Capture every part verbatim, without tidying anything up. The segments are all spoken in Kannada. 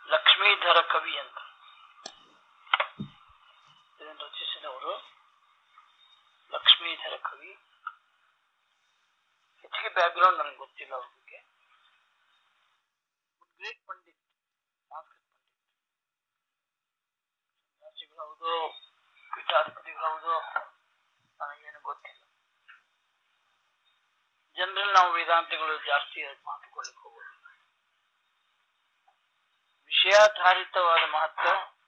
ಲಕ್ಷ್ಮೀಧರ ಕವಿ ಅಂತ ಇದನ್ನು ರಚಿಸಿದವರು. ಲಕ್ಷ್ಮೀಧರ ಕವಿ. ಹೆಚ್ಚಿಗೆ ಬ್ಯಾಕ್ಗ್ರೌಂಡ್ ನನಗೆ ಗೊತ್ತಿಲ್ಲ ಅವ್ರ ಬಗ್ಗೆ. ಗ್ರೇಟ್ ಪಂಡಿತ್, ಸಂಸ್ಕೃತ ಪಂಡಿತ್. ಹೌದು, ಪೀಠಾಧಿಪತಿಗಳೌದು, ನನಗೇನು ಗೊತ್ತಿಲ್ಲ. ಜನರಲ್ ನಾವು ವೇದಾಂತಗಳು ಜಾಸ್ತಿ ಮಾತುಕೊಳ್ಳಿಕ್ಕೆ ಹೋಗೋದು. ವಿಷಯಾಧಾರಿತವಾದ ಮಹತ್ವ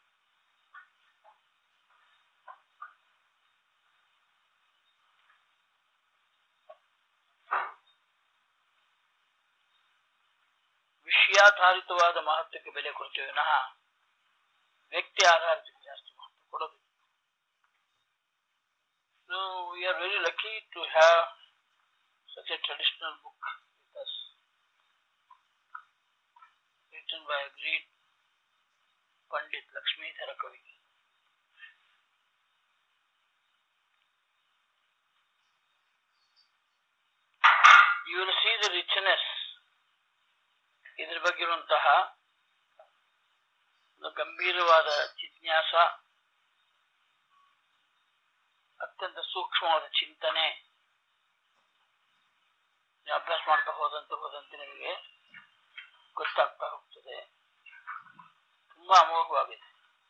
ವಿಷಯಾಧಾರಿತವಾದ ಮಹತ್ವಕ್ಕೆ ಬೆಲೆ ಕೊಡ್ತೇವೆ ವಿನಃ ವ್ಯಕ್ತಿ ಆಧಾರಿತಕ್ಕೆ ಜಾಸ್ತಿ ಮಹತ್ವ ಕೊಡೋದು. So we are very lucky to have such a traditional book with us, written by a great Pandit Lakshmidhara Kavi. You will see the richness ಇದರ ಬಗ್ಗೆ ಇರುವಂತಹ ಗಂಭೀರವಾದ ಜಿಜ್ಞಾಸ, ಅತ್ಯಂತ ಸೂಕ್ಷ್ಮವಾದ ಚಿಂತನೆ ಅಭ್ಯಾಸ ಮಾಡ್ತಾ ಹೋದಂತೆ ಹೋದಂತೆ ನಿಮಗೆ ಗೊತ್ತಾಗ್ತಾ ಹೋಗ್ತದೆ. ತುಂಬಾ ಅಮೋಘವಾಗಿದೆ.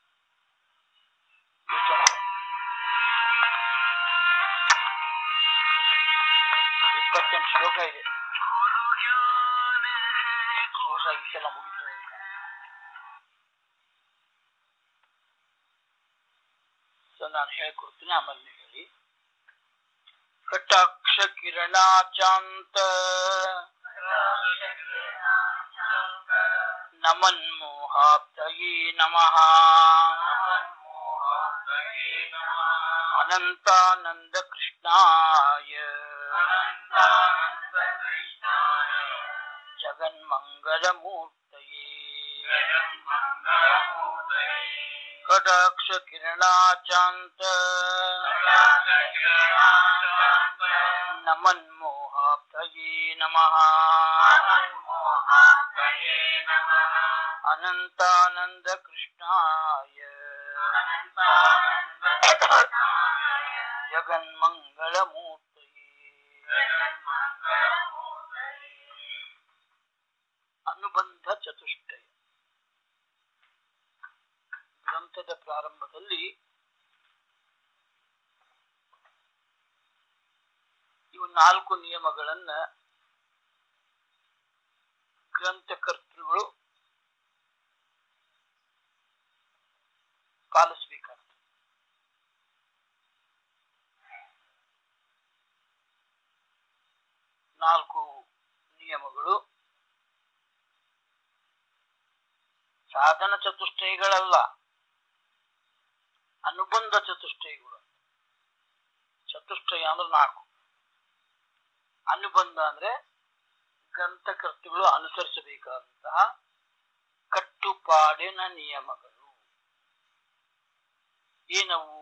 ಇಪ್ಪತ್ತೆಂಟು ಶ್ಲೋಕ ಇದೆ. ಈಗೆಲ್ಲ ಮುಗಿತದೆ. ಸೊ ನಾನು ಹೇಳ್ಕೊಡ್ತೀನಿ, ಆಮೇಲೆ ಹೇಳಿ. ಕಟಾಕ್ಷ ಕಿರಣಾಚಾಂತ ನಮನ್ಮೋಹಾಬ್ಧಯೇ ನಮಃ ಅನಂತಾನಂದ ಕೃಷ್ಣಾಯ ಜಗನ್ಮಂಗಲಮೂರ್ತಯೇ. ಕಟಾಕ್ಷ ಕಿರಣಾಚಾಂತ ನಮನ್ಮೋಹಾಬ್ಧಯೇ ನಮಃ ಅನಂತಾನಂದ ಕೃಷ್ಣಾಯ ಜಗನ್ಮಂಗಲಮೂರ್ತಯೇ. ಅನುಬಂಧ ಚತುಷ್ಟಯ. ಗ್ರಂಥದ ಪ್ರಾರಂಭದಲ್ಲಿ ಇವು ನಾಲ್ಕು ನಿಯಮಗಳನ್ನ ಗ್ರಂಥಕರ್ತೃಗಳು ಪಾಲಿಸಬೇಕಾಗ್ತದೆ. ನಾಲ್ಕು ನಿಯಮಗಳು ಸಾಧನ ಚತುಷ್ಟಯಗಳಲ್ಲ, ಅನುಬಂಧ ಚತುಷ್ಟಯಗಳು. ಚತುಷ್ಟಯ ಅಂದ್ರೆ ನಾಲ್ಕು, ಅನುಬಂಧ ಅಂದ್ರೆ ಗ್ರಂಥಕರ್ತೃಗಳು ಅನುಸರಿಸಬೇಕಾದಂತಹ ಕಟ್ಟುಪಾಡಿನ ನಿಯಮಗಳು. ಏನವು?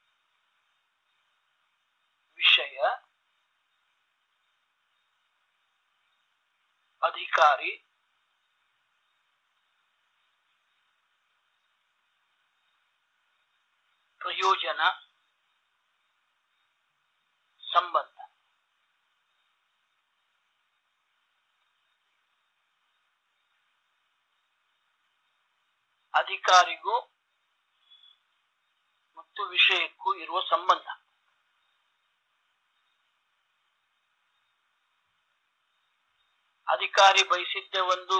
ವಿಷಯ, ಅಧಿಕಾರಿ, ಪ್ರಯೋಜನ, ಸಂಬಂಧ. ಅಧಿಕಾರಿಗೂ ಮತ್ತು ವಿಷಯಕ್ಕೂ ಇರುವ ಸಂಬಂಧ. ಅಧಿಕಾರಿ ಬಯಸಿದ್ದೇ ಒಂದು,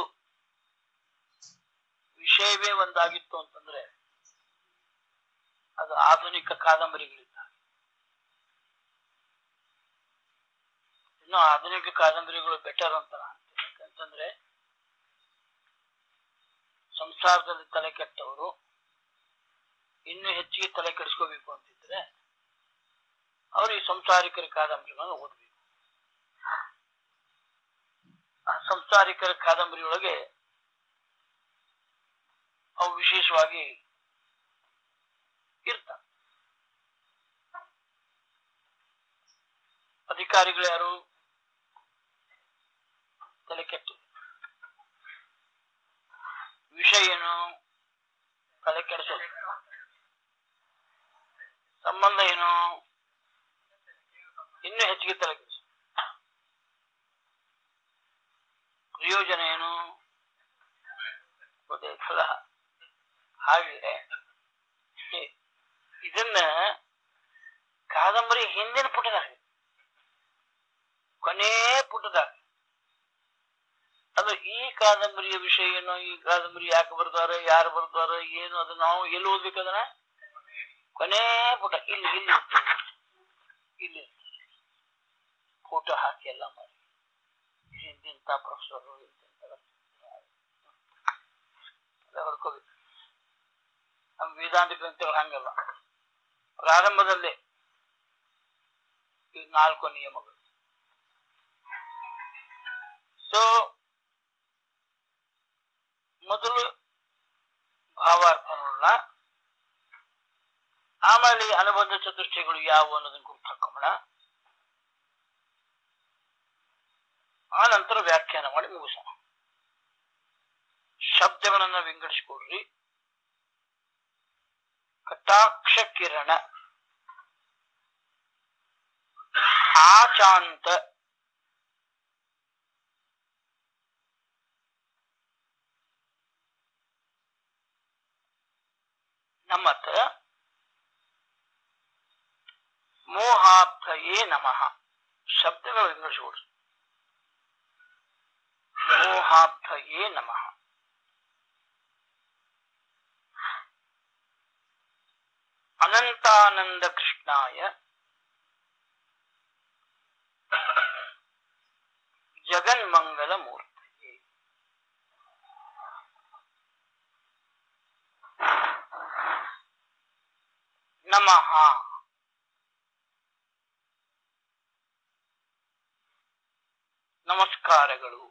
ವಿಷಯವೇ ಒಂದಾಗಿತ್ತು ಅಂತಂದ್ರೆ ಅದು ಆಧುನಿಕ ಕಾದಂಬರಿಗಳಿದ್ದಾವೆ. ಇನ್ನು ಆಧುನಿಕ ಕಾದಂಬರಿಗಳು ಬೆಟರ್ ಅಂತ ಅಂತೀನಿ. ಯಾಕಂತಂದ್ರೆ ಸಂಸಾರದಲ್ಲಿ ತಲೆ ಕೆಟ್ಟವರು ಇನ್ನು ಹೆಚ್ಚಿಗೆ ತಲೆ ಕೆಡಿಸ್ಕೋಬೇಕು ಅಂತಿದ್ರೆ ಅವರು ಈ ಸಂಸಾರಿಕರ ಕಾದಂಬರಿಗಳನ್ನು ಓದಬೇಕು. ಆ ಸಂಸಾರಿಕರ ಕಾದಂಬರಿಯೊಳಗೆ ಅವು ವಿಶೇಷವಾಗಿ ಇರ್ತಾವೆ. ಅಧಿಕಾರಿಗಳು ಯಾರು? ತಲೆ ಕೆಟ್ಟು ವಿಷಯ ಏನು? ತಲೆ ಕೆಡಿಸೋದು. ಸಂಬಂಧ ಏನು? ಇನ್ನೂ ಹೆಚ್ಚಿಗೆ ತಲೆ ಕೆಡಿಸೋದು. ಪ್ರಯೋಜನ ಏನು? ಗೊತ್ತಾಯ್ತಲ್ಲ? ಹಾಗೆ ಇದನ್ನ ಕಾದಂಬರಿ ಹಿಂದಿನ ಪುಟದಾಗ, ಕೊನೆ ಪುಟದಾಗ, ಅದು ಈ ಕಾದಂಬರಿಯ ವಿಷಯ ಏನು, ಈ ಕಾದಂಬರಿ ಯಾಕೆ ಬರ್ದಾರ, ಯಾರು ಬರ್ದಾರ, ಏನು, ಅದು ನಾವು ಎಲ್ಲಿ ಓದ್ಬೇಕದನ್ನ ಕೊನೆ ಪುಟ ಇಲ್ಲಿ ಇಲ್ಲಿ ಇಲ್ಲಿ ಫೋಟೋ ಹಾಕಿ ಎಲ್ಲ ಮಾಡಿ ಹಿಂದಿಂತ ಪ್ರೊಫೆಸರ್ ಹೊಡ್ಕೋಬೇಕು. ನಮ್ಮ ವೇದಾಂತ ಗ್ರಂಥಗಳು ಹಂಗಲ್ಲ, ಪ್ರಾರಂಭದಲ್ಲೇ ಈ ನಾಲ್ಕು ನಿಯಮಗಳು. ಸೊ ಮೊದಲು ಭಾವಾರ್ಥ ನೋಡೋಣ, ಆಮೇಲೆ ಅನುಬಂಧ ಚತುಷ್ಟಯಗಳು ಯಾವುವು ಅನ್ನೋದನ್ನ ಗುರುತು ಹಾಕೋಣ, ಆ ನಂತರ ವ್ಯಾಖ್ಯಾನ ಮಾಡಿ ಮುಗಿಸೋಣ. ಶಬ್ದಗಳನ್ನ ವಿಂಗಡಿಸಿಕೊಡ್ರಿ. ಕಟಾಕ್ಷ ಕಿರಣ, ಆಚಾಂತ, ನಮತ, ಮೋಹಾರ್ಥಯೇ ನಮಃ. ಶಬ್ದಗಳು ವಿಂಗಡಿಸಿಕೊಡ್ರಿ. ಮೋಹಾರ್ಥಯೇ ನಮಃ. ಅನಂತಾನಂದ ಕೃಷ್ಣಾಯ, ಜಗನ್ಮಂಗಲ ಮೂರ್ತಿಯೇ. ನಮಃ, ನಮಸ್ಕಾರಗಳು.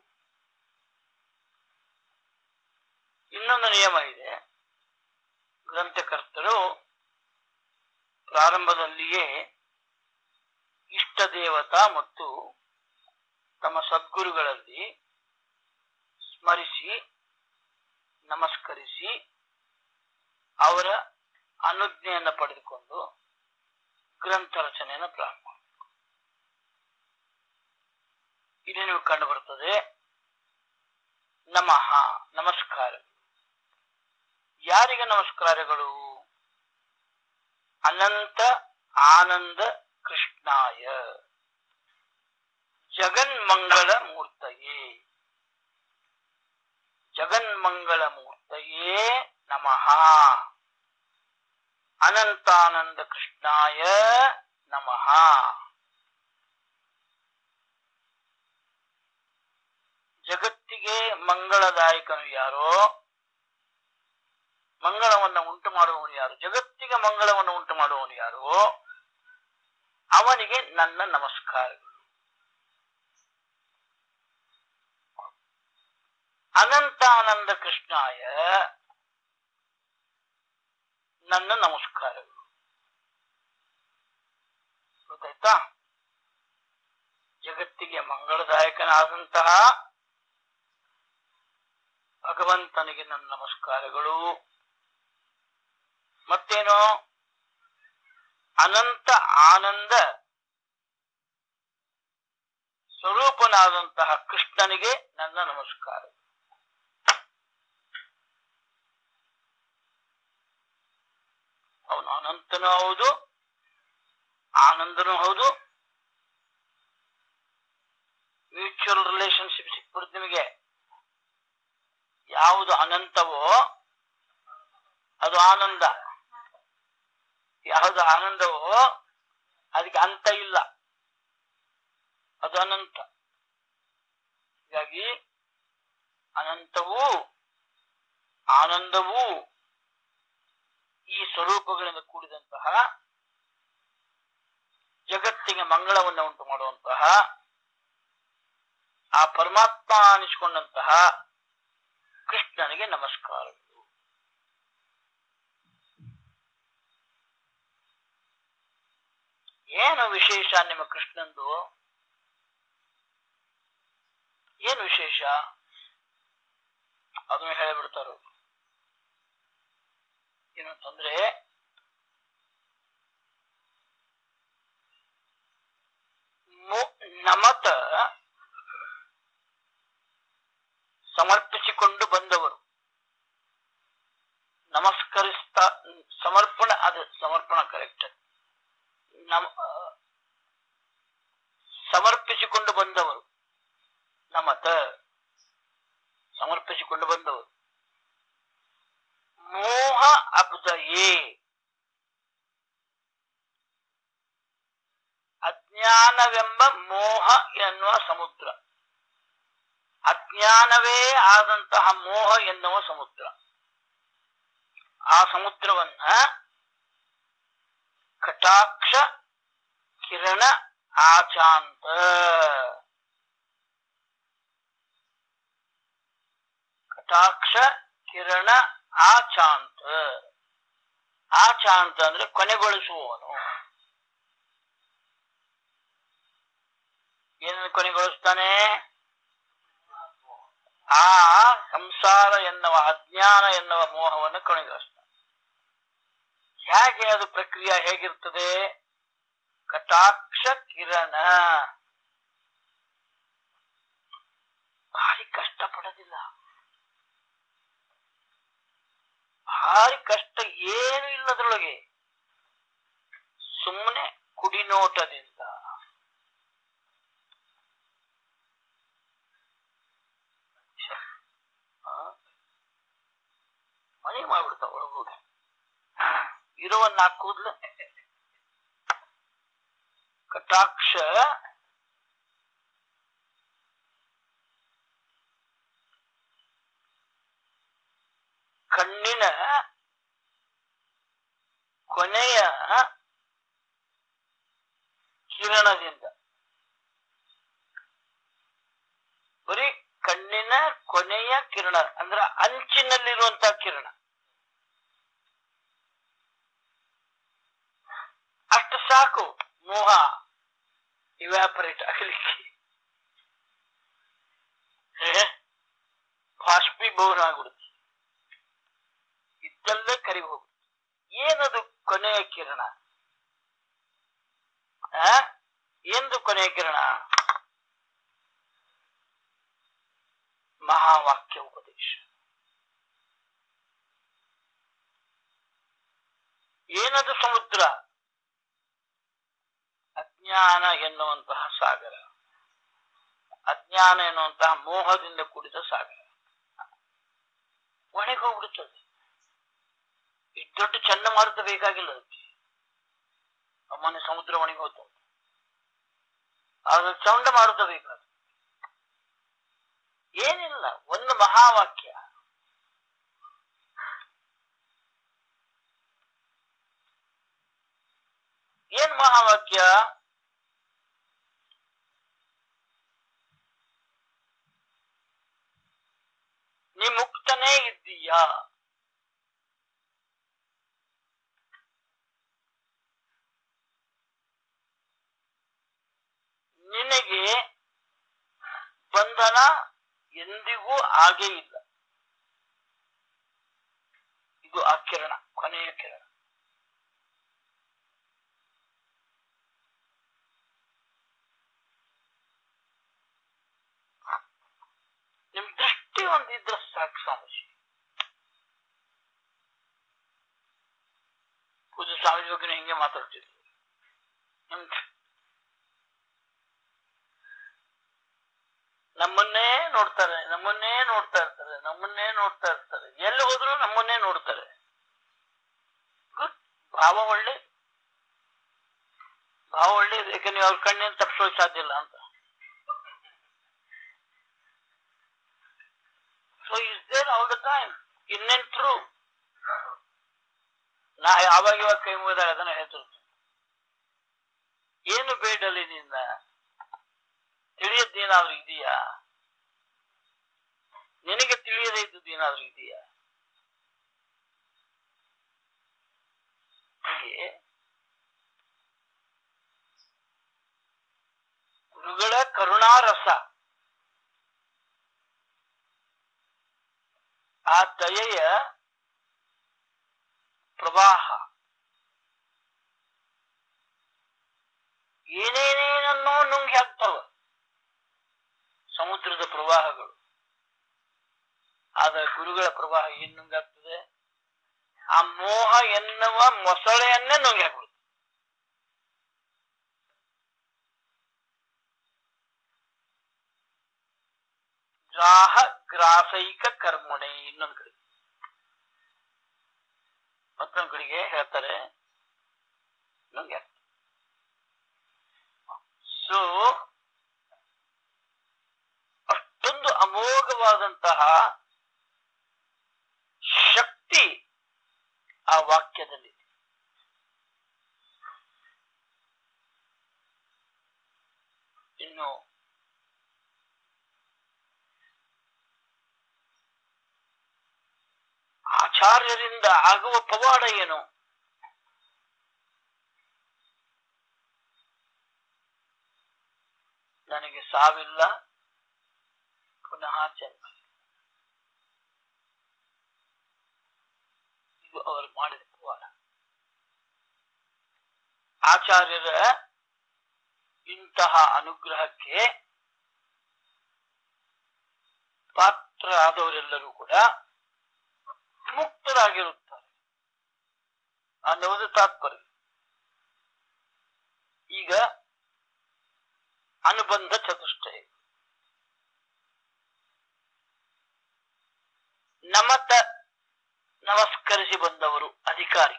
ಇನ್ನೊಂದು ನಿಯಮ ಇದೆ. ಗ್ರಂಥಕರ್ತರು ಪ್ರಾರಂಭದಲ್ಲಿಯೇ ಇಷ್ಟ ದೇವತಾ ಮತ್ತು ತಮ್ಮ ಸದ್ಗುರುಗಳಲ್ಲಿ ಸ್ಮರಿಸಿ ನಮಸ್ಕರಿಸಿ ಅವರ ಅನುಜ್ಞೆಯನ್ನು ಪಡೆದುಕೊಂಡು ಗ್ರಂಥ ರಚನೆಯನ್ನು ಪ್ರಾರಂಭ ಮಾಡಬೇಕು. ಇಲ್ಲಿ ನೀವು ಕಂಡು ಬರುತ್ತದೆ ನಮಃ, ನಮಸ್ಕಾರ. ಯಾರಿಗೆ ನಮಸ್ಕಾರಗಳು? ಅನಂತ ಆನಂದ ಕೃಷ್ಣಾಯ, ಜಗನ್ಮಂಗಳ ಮೂರ್ತಯೇ. ಜಗನ್ಮಂಗಳ ಮೂರ್ತಯೇ ನಮಃ. ಅನಂತಾನಂದ ಕೃಷ್ಣಾಯ ನಮಃ. ಜಗತ್ತಿಗೆ ಮಂಗಳದಾಯಕನು ಯಾರೋ, ಮಂಗಳವನ್ನು ಉಂಟು ಮಾಡುವವನು ಯಾರು, ಜಗತ್ತಿಗೆ ಮಂಗಳವನ್ನು ಉಂಟು ಮಾಡುವವನು ಯಾರೋ ಅವನಿಗೆ ನನ್ನ ನಮಸ್ಕಾರಗಳು. ಅನಂತಾನಂದ ಕೃಷ್ಣಾಯ ನನ್ನ ನಮಸ್ಕಾರಗಳು. ಗೊತ್ತಾಯ್ತಾ? ಜಗತ್ತಿಗೆ ಮಂಗಳದಾಯಕನಾದಂತಹ ಭಗವಂತನಿಗೆ ನನ್ನ ನಮಸ್ಕಾರಗಳು. ಮತ್ತೇನು? ಅನಂತ ಆನಂದ ಸ್ವರೂಪನಾದಂತಹ ಕೃಷ್ಣನಿಗೆ ನನ್ನ ನಮಸ್ಕಾರ. ಅವನು ಅನಂತನೂ ಹೌದು, ಆನಂದನೂ ಹೌದು. ಮ್ಯೂಚುವಲ್ ರಿಲೇಶನ್ಶಿಪ್ ಸಿಕ್ಬಿಡುತ್ತೆ ನಿಮಗೆ. ಯಾವುದು ಅನಂತವೋ ಅದು ಆನಂದ, ಯಾವುದು ಆನಂದವೋ ಅದಕ್ಕೆ ಅಂತ ಇಲ್ಲ, ಅದು ಅನಂತ. ಹೀಗಾಗಿ ಅನಂತವೂ ಆನಂದವೂ ಈ ಸ್ವರೂಪಗಳಿಂದ ಕೂಡಿದಂತಹ ಜಗತ್ತಿಗೆ ಮಂಗಳವನ್ನು ಉಂಟು ಮಾಡುವಂತಹ ಆ ಪರಮಾತ್ಮ ಅನಿಸಿಕೊಂಡಂತಹ ಕೃಷ್ಣನಿಗೆ ನಮಸ್ಕಾರಗಳು. ಏನು ವಿಶೇಷ ನಿಮ್ಮ ಕೃಷ್ಣಂದು? ಏನು ವಿಶೇಷ? ಅದನ್ನು ಹೇಳಿಬಿಡ್ತಾರ. ಏನಂತಂದ್ರೆ ನಮತ ಸಮರ್ಪಿಸಿಕೊಂಡು ಬಂದವರು, ನಮಸ್ಕರಿಸ್ತಾ ಸಮರ್ಪಣ ಅದು ಸಮರ್ಪಣ ಕರೆಕ್ಟ್, ನಮ ಸಮರ್ಪಿಸಿಕೊಂಡು ಬಂದವರು, ನಮತ ಸಮರ್ಪಿಸಿಕೊಂಡು ಬಂದವರು, ಮೋಹ ಅಬ್ದಯೇ ಅಜ್ಞಾನವೆಂಬ ಮೋಹ ಎನ್ನುವ ಸಮುದ್ರ, ಅಜ್ಞಾನವೇ ಆದಂತಹ ಮೋಹ ಎನ್ನುವ ಸಮುದ್ರ, ಆ ಸಮುದ್ರವನ್ನ ಕಟಾಕ್ಷ ಕಿರಣ ಆಚಾಂತ ಕಟಾಕ್ಷ ಕಿರಣ ಆಚಾಂತ ಆಚಾಂತ ಅಂದ್ರೆ ಕೊನೆಗೊಳಿಸುವವನು. ಏನನ್ನು ಕೊನೆಗೊಳಿಸ್ತಾನೆ? ಆ ಸಂಸಾರ ಎನ್ನುವ ಅಜ್ಞಾನ ಎನ್ನುವ ಮೋಹವನ್ನು ಕೊನೆಗೊಳಿಸ್ತಾನೆ. ಹೇಗೆ ಅದು ಪ್ರಕ್ರಿಯೆ ಹೇಗಿರ್ತದೆ? ಕಟಾಕ್ಷ ಕಿರಣ, ಭಾರಿ ಕಷ್ಟ ಪಡೋದಿಲ್ಲ, ಭಾರಿ ಕಷ್ಟ ಏನು ಇಲ್ಲದ್ರೊಳಗೆ, ಸುಮ್ಮನೆ ಕುಡಿನೋಟದಿಂದ ಮನೆ ಮಾಡ್ಬಿಡ್ತಾವ ಒಳಗೋಗಿ ಇರುವ ನಾಲ್ಕು ಕೂದ್ಲು. ಕಟಾಕ್ಷ ಕಣ್ಣಿನ ಕೊನೆಯ ಕಿರಣದಿಂದ, ಬರೀ ಕಣ್ಣಿನ ಕೊನೆಯ ಕಿರಣ ಅಂದ್ರೆ ಅಂಚಿನಲ್ಲಿರುವಂತಹ ಕಿರಣ, ಅಷ್ಟು ಸಾಕು ಮೋಹ ಇವ್ಯಾಪರೇಟ್ ಆಗಲಿಕ್ಕೆ, ಬಾಷ್ಪೀಭವನ ಆಗ್ಬಿಡುತ್ತೆ, ಇದ್ದಲ್ಲೇ ಕರಿಗಿ ಹೋಗುತ್ತೆ. ಏನದು ಕೊನೆಯ ಕಿರಣ? ಆ ಎಂದು ಕೊನೆಯ ಕಿರಣ? ಮಹಾವಾಕ್ಯ ಉಪದೇಶ. ಏನದು ಸಮುದ್ರ? ಅಜ್ಞಾನ ಎನ್ನುವಂತಹ ಸಾಗರ, ಅಜ್ಞಾನ ಎನ್ನುವಂತಹ ಮೋಹದಿಂದ ಕೂಡಿದ ಸಾಗರ ಒಣಗಿ ಹೋಗ್ಬಿಡುತ್ತದೆ. ಇಷ್ಟು ದೊಡ್ಡ ಚಂಡಮಾರುತ ಬೇಕಾಗಿಲ್ಲ ಅದಕ್ಕೆ, ಅಮ್ಮನೆ ಸಮುದ್ರ ಒಣಗಿ ಹೋಗ್ತದೆ, ಆದ್ರೆ ಚಂಡಮಾರುತ ಬೇಕಾದ ಏನಿಲ್ಲ, ಒಂದು ಮಹಾವಾಕ್ಯ. ಏನ್ ಮಹಾವಾಕ್ಯ? ನೀ ಮುಕ್ತನೇ ಇದ್ದೀಯಾ, ನಿನಗೆ ಬಂಧನ ಎಂದಿಗೂ ಆಗೇ ಇಲ್ಲ. ಇದು ಆ ಕಿರಣ, ಕೊನೆಯ ಕಿರಣ. ನಿಮ್ ದೃಷ್ಟಿ ಒಂದಿದ್ರೆ ಸಾಕು ಸ್ವಾಮೀಜಿ. ಪೂಜೆ ಸ್ವಾಮೀಜಿ ಬಗ್ಗೆ ಹಿಂಗೆ ಮಾತಾಡ್ತಿದ್ರು. ನಿಮ್ ನಮ್ಮನ್ನೇ ನೋಡ್ತಾರೆ, ನಮ್ಮನ್ನೇ ನೋಡ್ತಾ ಇರ್ತಾರೆ, ನಮ್ಮನ್ನೇ ನೋಡ್ತಾ ಇರ್ತಾರೆ, ಎಲ್ಲಿ ಹೋದ್ರು ನಮ್ಮನ್ನೇ ನೋಡ್ತಾರೆ. ಗುಡ್, ಭಾವ ಒಳ್ಳೆ, ಭಾವ ಒಳ್ಳೆ, ಯಾಕೆ ನೀವು ಅವ್ರ ಕಣ್ಣಿನ ತಪ್ಪಿಸೋಕೆ ಸಾಧ್ಯ ಇಲ್ಲ ಅಂತ. So is there all the time, in and true. ನಾ ಯಾವಾಗ ಇವಾಗ ಕೈ ಮುಗಿದಾಗ ಅದನ್ನ ಹೇಳ್ತಿರ್ತೀನಿ, ಏನು ಬೇಡಲ್ಲಿ ನಿನ್ನ ತಿಳಿಯದ್ದೇನಾದ್ರೂ ಇದೆಯಾ? ನಿನಗೆ ತಿಳಿಯದೇ ಇದ್ದದ್ದು ಏನಾದ್ರೂ ಇದೆಯಾ? ಹೀಗೆ ಗುರುಗಳ ಕರುಣಾರಸ, ಆ ದಯೆಯ ಪ್ರವಾಹ ಏನೇನೇನನ್ನೋ ನುಂಗಿ ಹಾಕ್ತಾವ ಸಮುದ್ರದ ಪ್ರವಾಹಗಳು. ಆದ್ರೆ ಗುರುಗಳ ಪ್ರವಾಹ ಏನ್ ನುಂಗಿ ಹಾಕ್ತದೆ? ಆ ಮೋಹ ಎನ್ನುವ ಮೊಸಳೆಯನ್ನೇ ನುಂಗಿ ಹಾಕ್ಬಿಡುತ್ತೆ. ಗ್ರಾಹ ಗ್ರಾಸೈಕ ಕರ್ಮಣೆ ಇನ್ನೊಂದು ಕಡೆ, ಮತ್ತೊಂದು ಕಡೆಗೆ ಹೇಳ್ತಾರೆ ನುಂಗಿ ಹಾಕ್ತಾರೆ. ಸೊ ಅಷ್ಟೊಂದು ಅಮೋಘವಾದಂತಹ ಶಕ್ತಿ ಆ ವಾಕ್ಯದಲ್ಲಿ. ಇನ್ನು ಆಚಾರ್ಯರಿಂದ ಆಗುವ ಪವಾಡ ಏನು? ನನಗೆ ಸಾವಿಲ್ಲ, ಪುನಃ ಜನ್ಮ. ಇದು ಅವರು ಮಾಡಿದ ಪವಾಡ. ಆಚಾರ್ಯರ ಇಂತಹ ಅನುಗ್ರಹಕ್ಕೆ ಪಾತ್ರರಾದವರೆಲ್ಲರೂ ಕೂಡ ಮುಕ್ತರಾಗಿರುತ್ತಾರೆ ಅನ್ನುವುದು ತಾತ್ಪರ್ಯ. ಈಗ ಅನುಬಂಧ ಚತುಷ್ಟಯ. ನಮತ ನಮಸ್ಕರಿಸಿ ಬಂದವರು ಅಧಿಕಾರಿ.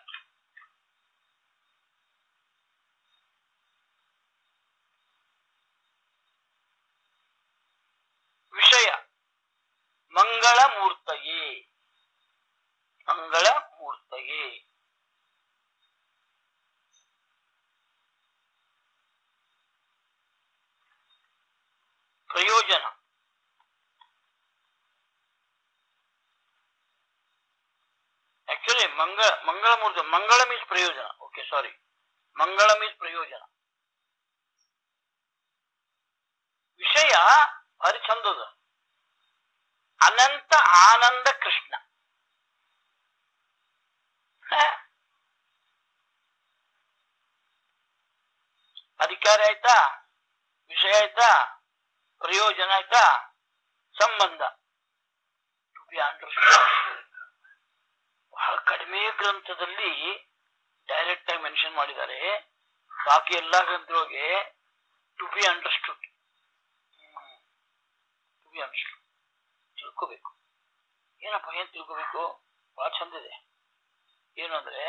ವಿಷಯ ಮಂಗಳ ಮೂರ್ತಯೇ, ಮಂಗಳ ಮೂರ್ತಯೇ. ಪ್ರಯೋಜನ ಆಕ್ಚುಲಿ ಮಂಗಳ ಮಂಗಳ ಮೂರ್ತ ಮಂಗಳ ಮೀನ್ಸ್ ಪ್ರಯೋಜನ. ಓಕೆ, ಸಾರಿ, ಮಂಗಳ ಮೀನ್ಸ್ ಪ್ರಯೋಜನ. ವಿಷಯ ಭಾರಿ ಚಂದದ. ಅನಂತ ಆನಂದ ಕೃಷ್ಣ. ಅಧಿಕಾರಿ ಆಯ್ತಾ, ವಿಷಯ ಆಯ್ತಾ, ಪ್ರಯೋಜನ ಆಯ್ತಾ, ಸಂಬಂಧ. To be understand. ಬಹಳ ಕಡಿಮೆ ಗ್ರಂಥದಲ್ಲಿ ಡೈರೆಕ್ಟ್ ಆಗಿ ಮೆನ್ಷನ್ ಮಾಡಿದ್ದಾರೆ. ಬಾಕಿ ಎಲ್ಲಾ ಗ್ರಂಥದೊಳಗೆ to be understood, to be understood ತಿಳ್ಕೋಬೇಕು. ಏನಪ್ಪ ಏನ್ ತಿಳ್ಕೋಬೇಕು? ಬಹಳ ಚಂದ ಇದೆ. ಏನು ಅಂದ್ರೆ,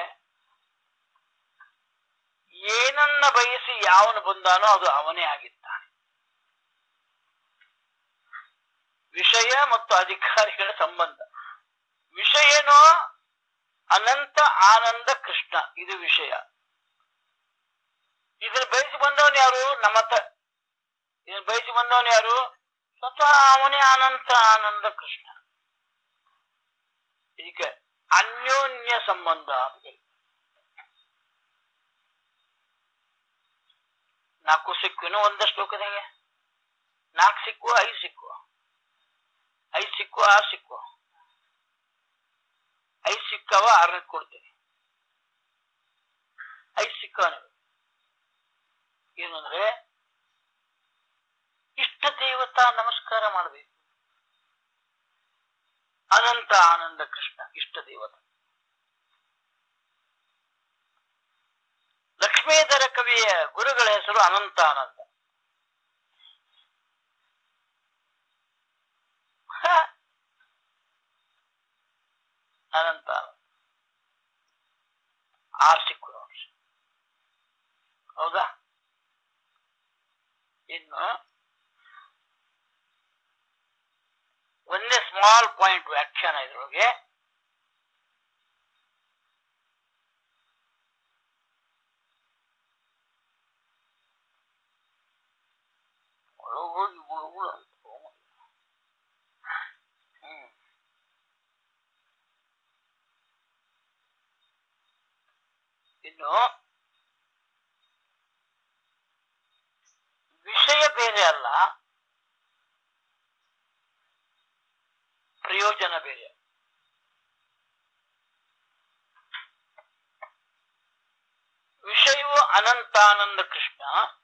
ಏನನ್ನ ಬಯಸಿ ಯಾವನು ಬಂದಾನೋ ಅದು ಅವನೇ ಆಗಿದ್ದಾನೆ. ವಿಷಯ ಮತ್ತು ಅಧಿಕಾರಿಗಳ ಸಂಬಂಧ. ವಿಷಯ ಏನೋ ಅನಂತ ಆನಂದ ಕೃಷ್ಣ, ಇದು ವಿಷಯ. ಇದನ್ನು ಬಯಸಿ ಬಂದವನು ಯಾರು? ನಮತ. ಇದನ್ನು ಬಯಸಿ ಬಂದವನು ಯಾರು? ಸ್ವತಃ ಅವನೇ ಅನಂತ ಆನಂದ ಕೃಷ್ಣ. ಇದಕ್ಕೆ ಅನ್ಯೋನ್ಯ ಸಂಬಂಧ ಅಂತ ಹೇಳಿ. ನಾಲ್ಕು ಸಿಕ್ಕುನು ಒಂದ ಶ್ಲೋಕದಾಗೆ. ನಾಲ್ಕು ಸಿಕ್ಕುವ, ಐದು ಸಿಕ್ಕುವ, ಐದು ಸಿಕ್ಕುವ, ಆರು ಸಿಕ್ಕುವ, ಐದು ಸಿಕ್ಕವ ಆರನೇ ಕೊಡ್ತೇನೆ. ಐದು ಸಿಕ್ಕವ ಏನಂದ್ರೆ, ಇಷ್ಟ ದೇವತಾ ನಮಸ್ಕಾರ ಮಾಡಬೇಕು. ಅನಂತ ಆನಂದ ಕೃಷ್ಣ ಇಷ್ಟ ದೇವತ. ಲಕ್ಷ್ಮೀಧರ ಕವಿಯ ಗುರುಗಳ ಹೆಸರು ಅನಂತ ಆನಂದ. ಅನಂತ ಆರ್ ಸಿಕ್ಕು ನೋಡಿ. ಹೌದಾ? ಇನ್ನು ಒಂದೇ ಸ್ಮಾಲ್ ಪಾಯಿಂಟ್ ವ್ಯಾಖ್ಯಾನ ಇದ್ರೊಳಗೆ. ಹೋಗಿ ಗುಳುಗುಳು ಅಂತ ಹ್ಮ್ ಇನ್ನು ವಿಷಯ ಬೇರೆ ಅಲ್ಲ, ಪ್ರಯೋಜನ ಬೇರೆ. ಅನಂತಾನಂದ ಕೃಷ್ಣ.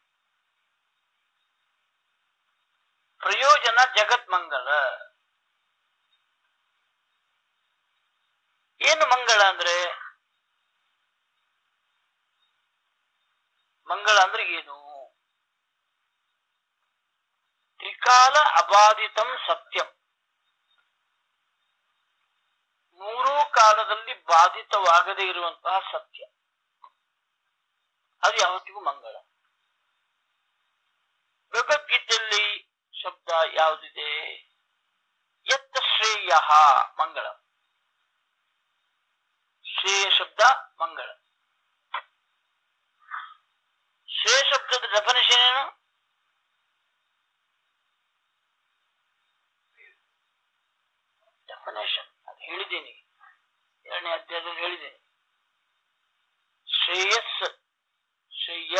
ಪ್ರಯೋಜನ ಜಗತ್ಮಂಗಲ. ಏನು ಮಂಗಳ ಅಂದ್ರೆ? ಮಂಗಳ ಅಂದ್ರೆ ಏನು? ತ್ರಿಕಾಲ ಅಬಾಧಿತಂ ಸತ್ಯಂ. ಮೂರೂ ಕಾಲದಲ್ಲಿ ಬಾಧಿತವಾಗದೇ ಇರುವಂತಹ ಸತ್ಯ, ಅದು ಯಾವತ್ತಿಗೂ ಮಂಗಳ. ಭಗವದ್ಗೀತೆಯಲ್ಲಿ ಶಬ್ದ ಯಾವುದಿದೆ? ಯತ್ತ ಶ್ರೇಯ ಮಂಗಳ. ಶ್ರೇಯ ಶಬ್ದ ಮಂಗಳ. ಶ್ರೇಯ ಶಬ್ದದ ಡೆಫಿನೇಷನ್ ಏನು? ಡೆಫಿನೇಷನ್ ಅದು ಹೇಳಿದ್ದೀನಿ, ಎರಡನೇ ಅಧ್ಯಾಯದಲ್ಲಿ ಹೇಳಿದ್ದೀನಿ. ಶ್ರೇಯಸ್, ಶ್ರೇಯ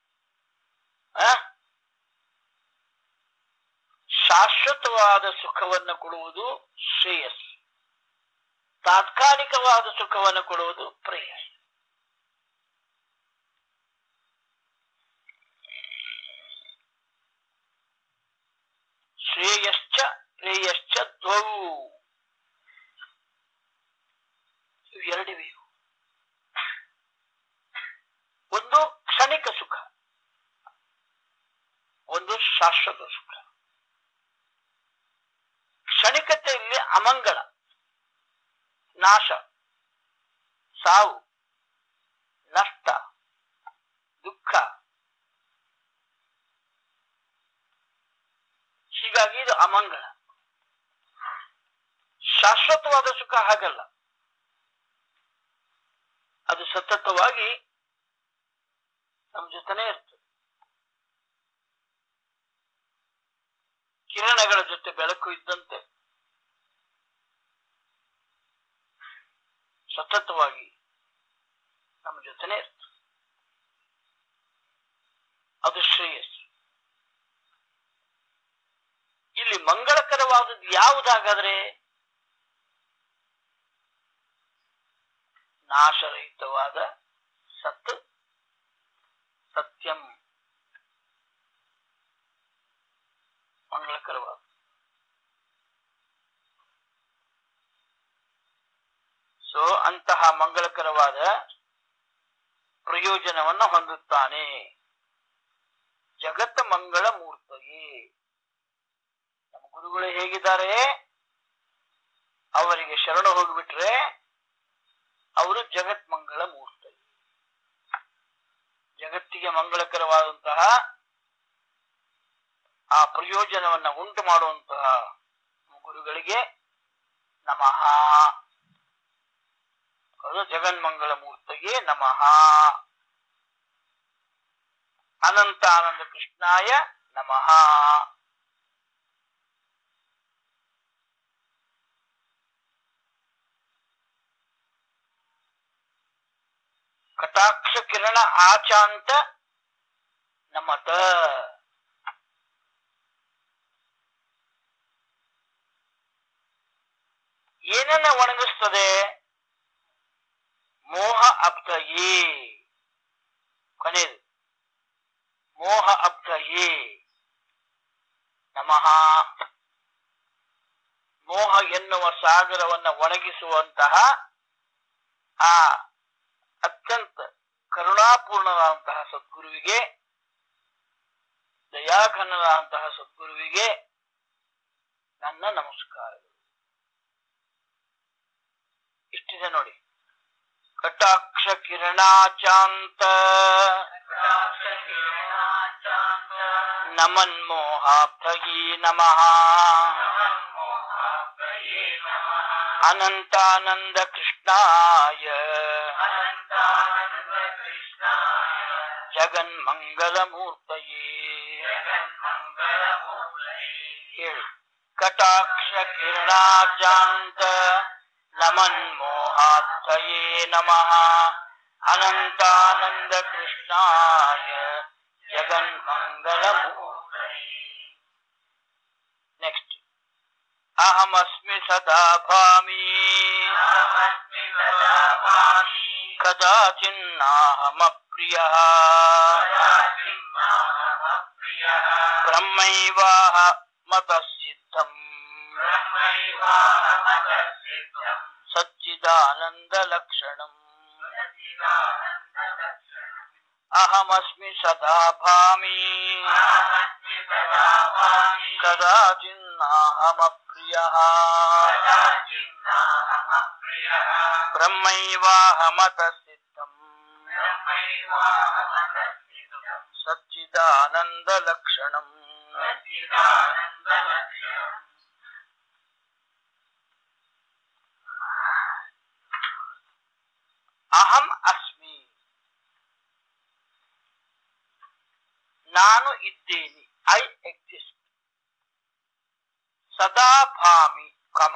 ಶಾಶ್ವತವಾದ ಸುಖವನ್ನು ಕೊಡುವುದು ಶ್ರೇಯಸ್, ತಾತ್ಕಾಲಿಕವಾದ ಸುಖವನ್ನು ಕೊಡುವುದು ಪ್ರೇಯಸ್. ಶ್ರೇಯಶ್ಚ ಪ್ರೇಯಶ್ಚ ದ್ವೌ, ಎರಡಿವೆ. ಒಂದು ಕ್ಷಣಿಕ ಸುಖ, ಒಂದು ಶಾಶ್ವತ ಸುಖ. ಕ್ಷಣಿಕತೆಯಲ್ಲಿ ಅಮಂಗಳ, ನಾಶ, ಸಾವು, ನಷ್ಟ, ದುಃಖ. ಹೀಗಾಗಿ ಇದು ಅಮಂಗಳ. ಶಾಶ್ವತವಾದ ಸುಖ ಹಾಗಲ್ಲ, ಅದು ಸತತವಾಗಿ ನಮ್ಮ ಜೊತೆನೇ ಇರ್ತದೆ. ಕಿರಣಗಳ ಜೊತೆ ಬೆಳಕು ಇದ್ದಂತೆ ಸತತವಾಗಿ ನಮ್ಮ ಜೊತೆನೇ ಇರ್ತದೆ. ಅದು ಶ್ರೇಯಸ್. ಇಲ್ಲಿ ಮಂಗಳಕರವಾದದ್ದು ಯಾವುದಾಗಾದ್ರೆ ನಾಶರಹಿತವಾದ ಸತ್, ಸತ್ಯಂ ಮಂಗಳಕರವಾದ. ಸೊ ಅಂತಹ ಮಂಗಳಕರವಾದ ಪ್ರಯೋಜನವನ್ನು ಹೊಂದುತ್ತಾನೆ ಜಗತ್ ಮಂಗಳ ಮೂರ್ತಯೇ. ನಮ್ಮ ಗುರುಗಳು ಹೇಗಿದ್ದಾರೆ? ಅವರಿಗೆ ಶರಣ ಹೋಗಿಬಿಟ್ರೆ ಅವರು ಜಗತ್ ಮಂಗಳ ಮೂರ್ತಿ, ಜಗತ್ತಿಗೆ ಮಂಗಳಕರವಾದಂತಹ ಆ ಪ್ರಯೋಜನವನ್ನ ಉಂಟು ಮಾಡುವಂತಹ ಗುರುಗಳಿಗೆ ನಮಃ. ಅದು ಜಗನ್ಮಂಗಳ ಮೂರ್ತಿಗೆ ನಮಃ. ಅನಂತ ಆನಂದ ಕೃಷ್ಣಾಯ ನಮಃ. ಕಟಾಕ್ಷ ಕಿರಣ ಆಚಾಂತ ನಮತ. ಏನನ್ನ ಒಣಗಿಸ್ತದೆ? ಮೋಹ ಅಬ್ಧಯೇ. ಕೊನೆಯದು ಮೋಹ ಅಬ್ಧಯೇ ನಮಃ. ಮೋಹ ಎನ್ನುವ ಸಾಗರವನ್ನ ಒಣಗಿಸುವಂತಹ ಆ ಅತ್ಯಂತ ಕರುಣಾಪೂರ್ಣವಾದಂತಹ ಸದ್ಗುರುವಿಗೆ, ದಯಾಘನವಾದಂತಹ ಸದ್ಗುರುವಿಗೆ ನನ್ನ ನಮಸ್ಕಾರಗಳು. ಇಷ್ಟಿದೆ ನೋಡಿ. ಕಟಾಕ್ಷ ಕಿರಣಾಚಾಂತ ನಮನ್ಮೋಹಾಬ್ಧಯೇ ನಮಃ. ಅನಂತಾನಂದ ಕೃಷ್ಣಾಯ ಜಗನ್ಮಂಗಲ ಮೂರ್ತಯೇ. ಹೇಳಿ. ಕಟಾಕ್ಷ ಕಿರಣಾಚಾಂತ ನಮನ್ಮೋಹಾಬ್ಧಯೇ ನಮಃ. ಅನಂತಾನಂದ ಕೃಷ್ಣಾಯ ಜಗನ್ಮಂಗಲ ಮೂರ್ತಯೇ. ನೆಕ್ಸ್ಟ್. ಅಹಮಸ್ಮಿ ಸದಾ ಭಾಮಿ ಕದಾಚಿನ್ನಾಹಮಪ್ರಿಯಃ ಬ್ರಹ್ಮೈವಾಹ ಮತಃಸಿದ್ಧಂ ಸಚ್ಚಿದಾನಂದಲಕ್ಷಣಂ ಅಹಮಸ್ಮಿ ಸದಾ ಭಾಮಿ ಕದಾಚಿನ್ನಾಹಮಪ್ರಿಯಃ ಬ್ರಹ್ಮೈವಾಹಮತಃಸಿದ್ಧಂ ಸಚ್ಚಿದಾನಂದಲಕ್ಷಣಂ ಅಹಂ ಅಸ್ಮಿ ನಾನು ಇದ್ದೇನೆ ಐ ಎಕ್ಸಿಸ್ಟ್ ಸದಾ ಭಾಮಿ ಕಮ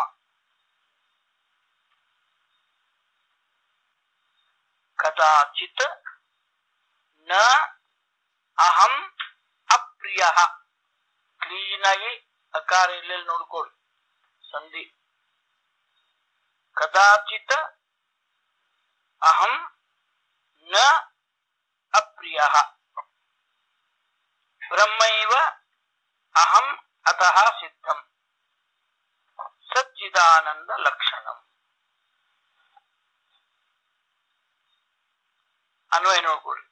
ಕದಾಚಿತ್ ನ ಅಹಂ ಅಪ್ರಿಯ ಕ್ಲೀನಾಗಿ ಅಕಾರ ಇಲ್ಲೆಲ್ಲಿ ನೋಡ್ಕೊಳ್ಳಿ ಸಂಧಿ ಕದಾಚಿತ್ ಅಹಂ ನ ಅಪ್ರಿಯ ಬ್ರಹ್ಮೈವ ಅಹಂ ಅತಃ ಸಿದ್ಧಂ ಸಚ್ಚಿದಾನಂದ ಲಕ್ಷಣಂ ಅನ್ವಯ ನೋಡ್ಕೊಳ್ಳಿ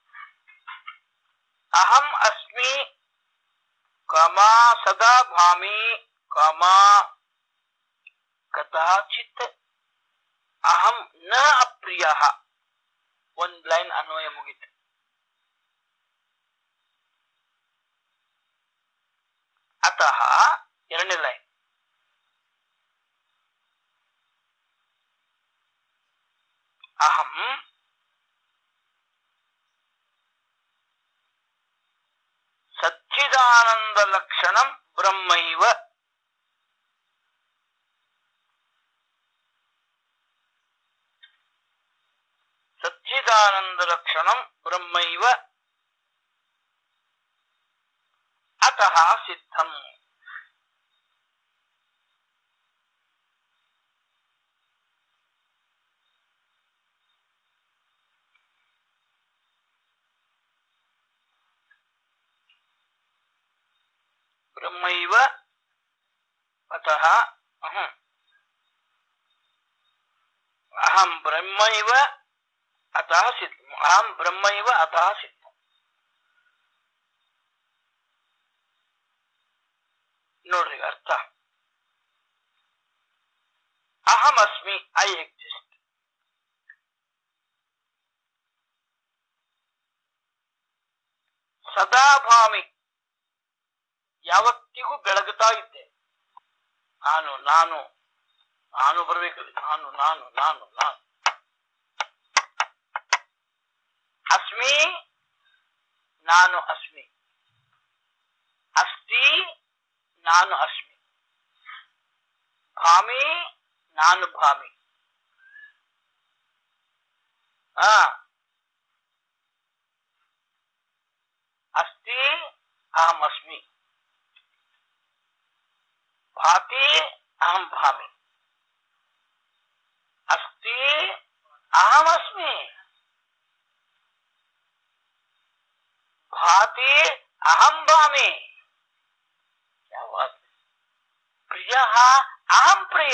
ಅಹಂ ಅಸ್ಮಿ ಕಮ ಸದಾ ಭಾಮಿ ಕಮ ಕದಾಚಿತ್ ಅಹಂ ನ ಅಪ್ರಿಯ ಒಂದ್ ಲೈನ್ ಅನ್ವಯ ಮುಗಿತು ಅತಃ ಎರಡನೇ ಲೈನ್ ಅಹಂ ಸಚ್ಚಿದಾನಂದ ಲಕ್ಷಣಂ ಬ್ರಹ್ಮೈವ ಸಚ್ಚಿದಾನಂದ ಲಕ್ಷಣಂ ಬ್ರಹ್ಮೈವ ಅತಃ ಸಿದ್ಧಂ ಬ್ರಹ್ಮೈವ ಅತಃ ಅಹಂ ಅಹಂ ಬ್ರಹ್ಮೈವ ಅತಃ ಸಿದ್ಧಂ ಅಹಂ ಬ್ರಹ್ಮೈವ ಅತಃ ಸಿದ್ಧಂ ನೋಡ್ರಿ ಅರ್ಥ ಅಹಮಸ್ಮಿ ಐ ಎಕ್ಸಿಸ್ಟ್ ಸದಾ ಭಾಮಿ ಯಾವತ್ತಿಗೂ ಬೆಳಗುತ್ತಾ ಇದ್ದೆ ನಾನು ನಾನು ನಾನು ಬರ್ಬೇಕಲ್ಲ ನಾನು ನಾನು ನಾನು ನಾನು ಅಸ್ಮಿ ನಾನು ಅಸ್ಮಿ ಅಸ್ತಿ ನಾನು ಅಸ್ಮಿ ಭಾಮಿ ನಾನು ಭಾಮಿ ಆ ಅಸ್ತಿ ಅಹಂ ಅಸ್ಮಿ ಭಾತಿ ಅಹಂ ಭಾಮಿ ಅಸ್ತಿ ಅಹಂ ಅಸ್ಮಿ ಭಾತಿ ಅಹಂ ಭಾಮಿ ಪ್ರಿಯ ಅಹಂ ಪ್ರಿಯ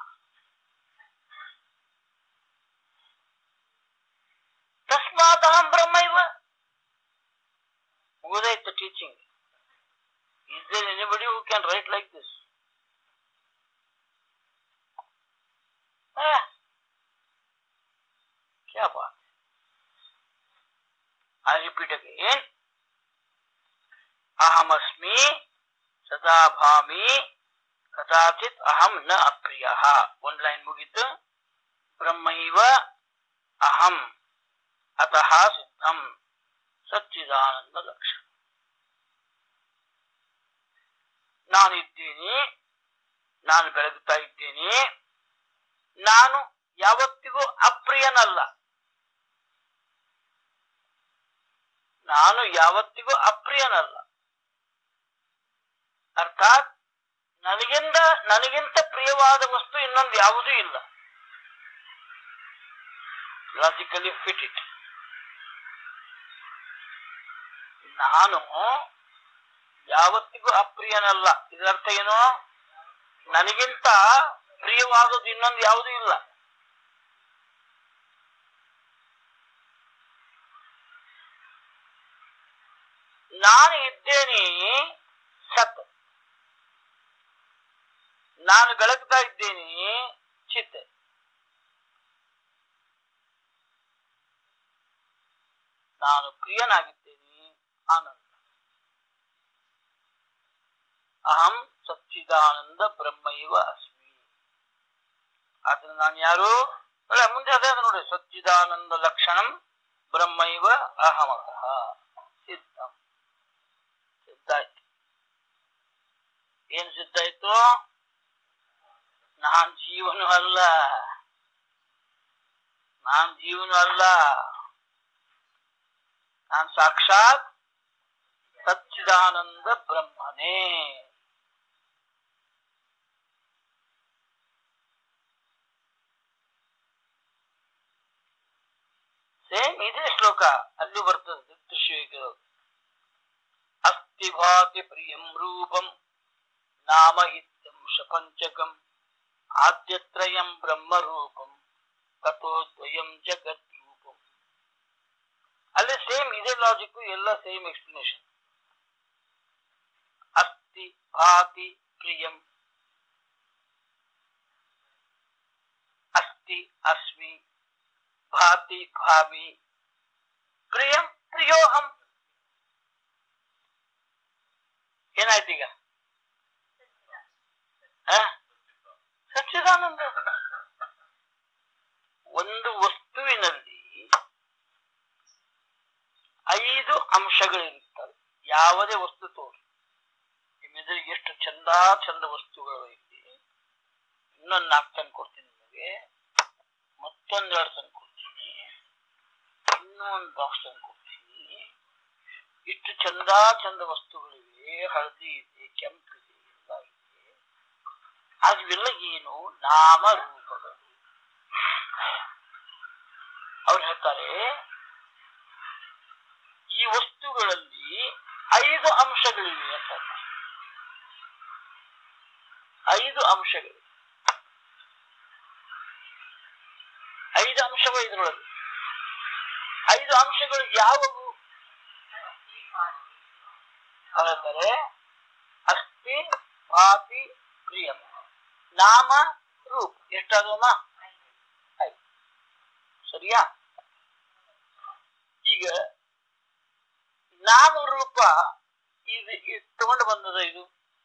ತಸ್ಮಾತ್ ಅಹಂ ಬ್ರಹ್ಮೈವ ಮುಗಿದಾಯ್ತು teaching. Is there anybody who can write like this? Ah, क्या बात है. I repeat again. अहमस्मि सदा भामि कदाचित अहम न अप्रियः. One line मुगित. ब्रह्मैव अहम अतः सिद्धम सच्चिदानंद लक्षण. ನಾನಿದ್ದೀನಿ, ನಾನು ಬೆಳಗುತ್ತಾ ಇದ್ದೇನೆ, ನಾನು ಯಾವತ್ತಿಗೂ ಅಪ್ರಿಯನಲ್ಲ, ನಾನು ಯಾವತ್ತಿಗೂ ಅಪ್ರಿಯನಲ್ಲ. ಅರ್ಥಾತ್ ನನಗಿಂತ ನನಗಿಂತ ಪ್ರಿಯವಾದ ವಸ್ತು ಇನ್ನೊಂದು ಯಾವುದೂ ಇಲ್ಲ. Logically fit it. ನಾನು ಯಾವತ್ತಿಗೂ ಅಪ್ರಿಯನಲ್ಲ. ಇದರರ್ಥ ಏನು? ನನಗಿಂತ ಪ್ರಿಯವಾದದ್ದು ಇನ್ನೊಂದು ಯಾವುದೂ ಇಲ್ಲ. ನಾನು ಇದ್ದೇನೆ ಸತ್, ನಾನು ಬೆಳಗ್ತಾ ಇದ್ದೇನೆ ಚಿತ್. ನಾನು ಪ್ರಿಯನಾಗಿದ್ದೇನೆ ಆನಂದ. ಅಹಂ ಸಚ್ಚಿದಾನಂದ ಬ್ರಹ್ಮೈವ ಅಸ್ಮಿ. ಆದ್ರೆ ನಾನು ಯಾರು? ಮುಂದೆ ಅದೇ ಅದ ನೋಡಿ, ಸಚ್ಚಿದಾನಂದ ಲಕ್ಷಣಂ ಬ್ರಹ್ಮೈವ ಅಹಮತಃ ಸಿದ್ಧಂ. ಸಿದ್ಧ ಆಯ್ತು. ಏನ್ ಸಿದ್ಧ ಆಯ್ತು? ನಾನ್ ಜೀವನು ಅಲ್ಲ, ನಾನ್ ಜೀವನು ಅಲ್ಲ, ನಾನ್ ಸಾಕ್ಷಾತ್ ಸಚ್ಚಿದಾನಂದ ಬ್ರಹ್ಮನೇ. ಸೇಮ್ ಇದೇ ಶ್ಲೋಕ ಅಲ್ಲಿ ಬರ್ತದೆ ದೃಶ್ಯ. ಅಸ್ತಿ ಭಾತಿ ಪ್ರಿಯಂ ರೂಪಂ ನಾಮ ಇತ್ಯಂಶ ಪಂಚಕಂ ಆದ್ಯತ್ರಯಂ ಬ್ರಹ್ಮ ರೂಪಂ ತಥೋ ದ್ವಯಂ ಜಗತ್ ರೂಪಂ. ಅಲ್ಲಿ ಸೇಮ್ ಇದೇ ಲಾಜಿಕ್, ಎಲ್ಲ ಸೇಮ್ ಎಕ್ಸ್ಪ್ಲನೇಷನ್. ಅಸ್ತಿ ಭಾತಿ ಪ್ರಿಯಂ, ಅಸ್ತಿ ಅಸ್ಮಿ, ಭಾತಿ ಭಾವಿ, ಪ್ರಿಯಂ ಪ್ರಿಯೋಹಂ. ಏನಾಯ್ತು ಈಗ? ಸಚ್ಚಿದಾನಂದ. ಒಂದು ವಸ್ತುವಿನಲ್ಲಿ ಐದು ಅಂಶಗಳಿರುತ್ತವೆ. ಯಾವುದೇ ವಸ್ತು ತೋರಿ, ನಿಮ್ಮೆದುರಿಗೆ ಎಷ್ಟು ಚಂದ ಚಂದ ವಸ್ತುಗಳು ಐತಿ. ಇನ್ನೊಂದು ನಾಲ್ಕು ತಂದು ಕೊಡ್ತೀನಿ ನಿಮಗೆ, ಮತ್ತೊಂದೆರಡು ತಂದು ಕೊಡ್ತೀನಿ, ಇನ್ನೂ ಒಂದು ಬಾಕ್ಸ್ ತಂದು ಕೊಡ್ತೀನಿ. ಇಷ್ಟು ಚಂದ ಚಂದ ವಸ್ತುಗಳಿವೆ. ಹಳದಿ ಇದೆ, ಕೆಂಪು ಇದೆ, ಎಲ್ಲ ಇದೆ. ಅವೆಲ್ಲ ಏನು? ನಾಮರೂಪಗಳು. ಅವ್ರು ಹೇಳ್ತಾರೆ, ಈ ವಸ್ತುಗಳಲ್ಲಿ ಐದು ಅಂಶಗಳಿವೆ ಅಂತ. ಐದು ಅಂಶಗಳು, ಐದು ಅಂಶಗಳು ಇದ್ರೊಳಗೆ. ಐದು ಅಂಶಗಳು ಯಾವುವು? ಹೇಳ್ತಾರೆ, ಅಸ್ತಿ ಭಾತಿ ಪ್ರಿಯಂ ನಾಮ ರೂಪ. ಎಷ್ಟಾದಮ್ಮ? ಐದು. ಸರಿಯಾ? ಈಗ ನಾಮರೂಪ ಇದು ತಗೊಂಡು ಬಂದದ. ಇದು